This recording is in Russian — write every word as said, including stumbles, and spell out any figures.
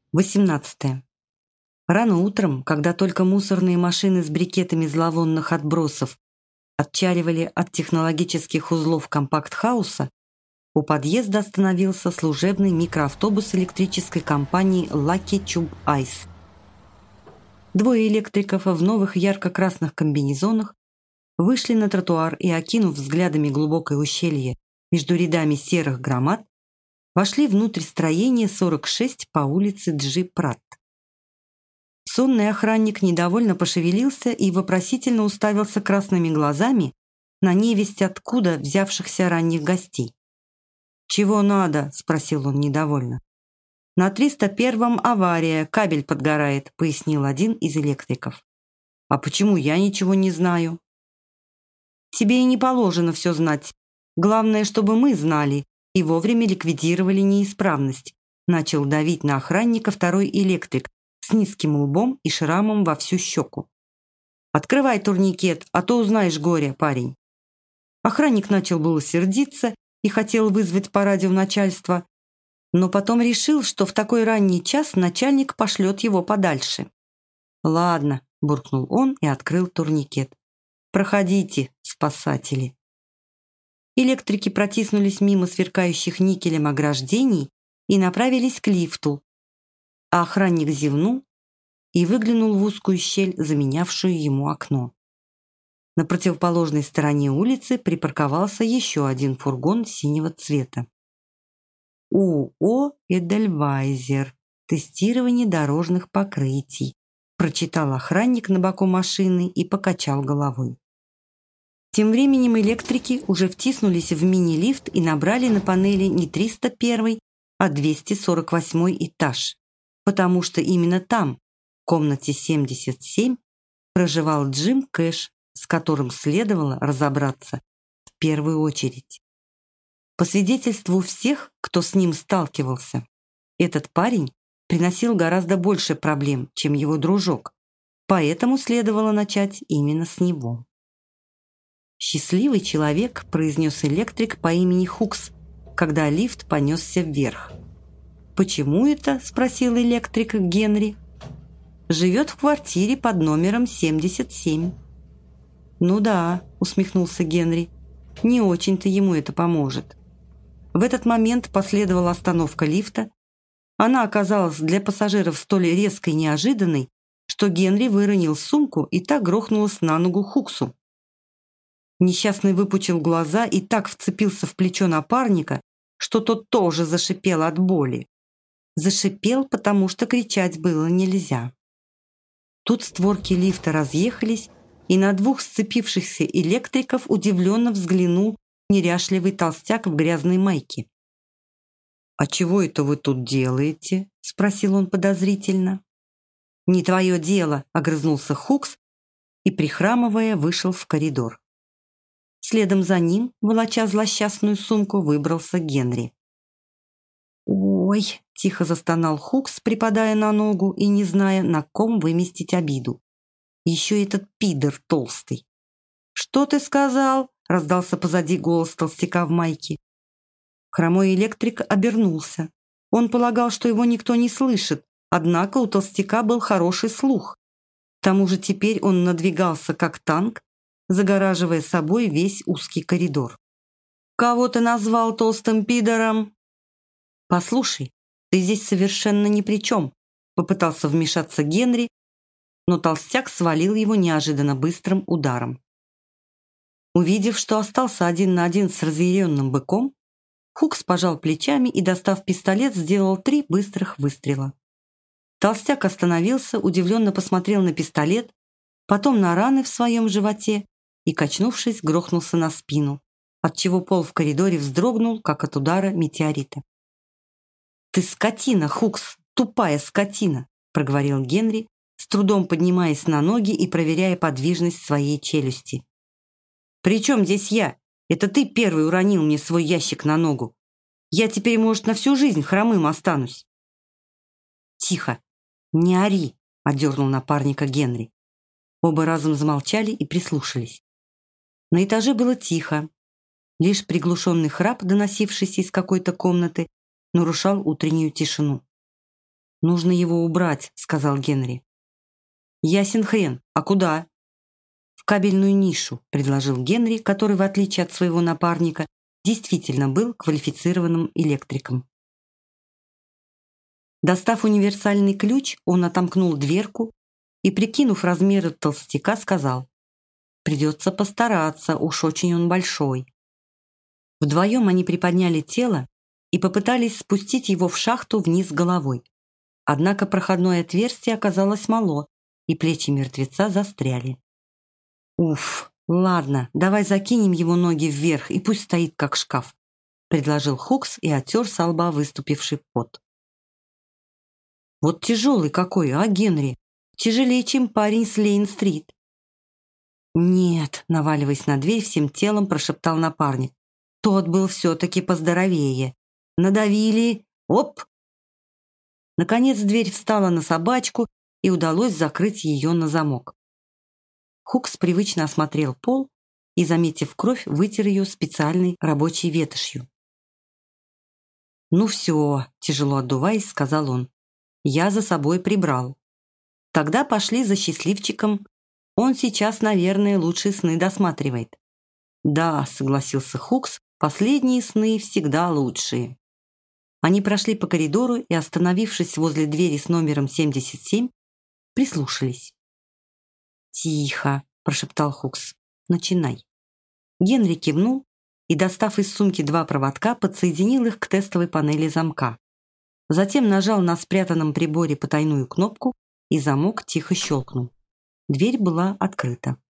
восемнадцатое. Рано утром, когда только мусорные машины с брикетами зловонных отбросов отчаливали от технологических узлов компакт-хауса, у подъезда остановился служебный микроавтобус электрической компании Lucky Tube Ice. Двое электриков в новых ярко-красных комбинезонах вышли на тротуар и, окинув взглядами глубокое ущелье между рядами серых громад, вошли внутрь строения сорок шесть по улице Джи Пратт. Сонный охранник недовольно пошевелился и вопросительно уставился красными глазами на невесть откуда взявшихся ранних гостей. «Чего надо?» – спросил он недовольно. «На триста первом авария, кабель подгорает», – пояснил один из электриков. «А почему я ничего не знаю?» «Тебе и не положено все знать. Главное, чтобы мы знали и вовремя ликвидировали неисправность», – начал давить на охранника второй электрик с низким лбом и шрамом во всю щеку. «Открывай турникет, а то узнаешь горе, парень». Охранник начал было сердиться и хотел вызвать по радио начальство, но потом решил, что в такой ранний час начальник пошлет его подальше. «Ладно», – буркнул он и открыл турникет. «Проходите, спасатели». Электрики протиснулись мимо сверкающих никелем ограждений и направились к лифту, а охранник зевнул и выглянул в узкую щель, заменявшую ему окно. На противоположной стороне улицы припарковался еще один фургон синего цвета. УО «Эдельвайзер. Тестирование дорожных покрытий», прочитал охранник на боку машины и покачал головой. Тем временем электрики уже втиснулись в мини-лифт и набрали на панели не триста первый, а двести сорок восьмой этаж, потому что именно там, в комнате семьдесят семь, проживал Джим Кэш, с которым следовало разобраться в первую очередь. По свидетельству всех, кто с ним сталкивался, этот парень приносил гораздо больше проблем, чем его дружок, поэтому следовало начать именно с него. «Счастливый человек», – произнес электрик по имени Хукс, когда лифт понесся вверх. «Почему это?» – спросил электрик Генри. «Живет в квартире под номером семьдесят семь». «Ну да», – усмехнулся Генри, – «не очень-то ему это поможет». В этот момент последовала остановка лифта. Она оказалась для пассажиров столь резкой и неожиданной, что Генри выронил сумку и так грохнулась на ногу Хуксу. Несчастный выпучил глаза и так вцепился в плечо напарника, что тот тоже зашипел от боли. Зашипел, потому что кричать было нельзя. Тут створки лифта разъехались, и на двух сцепившихся электриков удивленно взглянул неряшливый толстяк в грязной майке. «А чего это вы тут делаете?» – спросил он подозрительно. «Не твое дело», – огрызнулся Хукс и, прихрамывая, вышел в коридор. Следом за ним, волоча злосчастную сумку, выбрался Генри. «Ой!» – тихо застонал Хукс, припадая на ногу и не зная, на ком выместить обиду. Еще этот пидор толстый. «Что ты сказал?» – раздался позади голос толстяка в майке. Хромой электрик обернулся. Он полагал, что его никто не слышит, однако у толстяка был хороший слух. К тому же теперь он надвигался как танк, загораживая собой весь узкий коридор. «Кого ты назвал толстым пидором?» «Послушай, ты здесь совершенно ни при чем», – попытался вмешаться Генри, но толстяк свалил его неожиданно быстрым ударом. Увидев, что остался один на один с разъяренным быком, Хукс пожал плечами и, достав пистолет, сделал три быстрых выстрела. Толстяк остановился, удивленно посмотрел на пистолет, потом на раны в своем животе и, качнувшись, грохнулся на спину, отчего пол в коридоре вздрогнул, как от удара метеорита. «Ты скотина, Хукс, тупая скотина!» – проговорил Генри, с трудом поднимаясь на ноги и проверяя подвижность своей челюсти. «При чем здесь я? Это ты первый уронил мне свой ящик на ногу. Я теперь, может, на всю жизнь хромым останусь». «Тихо! Не ори!» – одернул напарника Генри. Оба разом замолчали и прислушались. На этаже было тихо. Лишь приглушенный храп, доносившийся из какой-то комнаты, нарушал утреннюю тишину. «Нужно его убрать», — сказал Генри. «Ясен хрен. А куда?» «В кабельную нишу», — предложил Генри, который, в отличие от своего напарника, действительно был квалифицированным электриком. Достав универсальный ключ, он отомкнул дверку и, прикинув размеры толстяка, сказал: «Придется постараться, уж очень он большой». Вдвоем они приподняли тело и попытались спустить его в шахту вниз головой. Однако проходное отверстие оказалось мало, и плечи мертвеца застряли. «Уф, ладно, давай закинем его ноги вверх, и пусть стоит как шкаф», предложил Хукс и оттер со лба выступивший пот. «Вот тяжелый какой, а, Генри? Тяжелее, чем парень с Лейн-стрит». «Нет», — наваливаясь на дверь, всем телом прошептал напарник. «Тот был все-таки поздоровее. Надавили. Оп!» Наконец дверь встала на собачку, и удалось закрыть ее на замок. Хукс привычно осмотрел пол и, заметив кровь, вытер ее специальной рабочей ветошью. «Ну все», — тяжело отдуваясь, сказал он. «Я за собой прибрал. Тогда пошли за счастливчиком. Он сейчас, наверное, лучшие сны досматривает». «Да», — согласился Хукс, — «последние сны всегда лучшие». Они прошли по коридору и, остановившись возле двери с номером семьдесят семь, прислушались. «Тихо», — прошептал Хукс. «Начинай». Генри кивнул и, достав из сумки два проводка, подсоединил их к тестовой панели замка. Затем нажал на спрятанном приборе потайную кнопку, и замок тихо щелкнул. Дверь была открыта.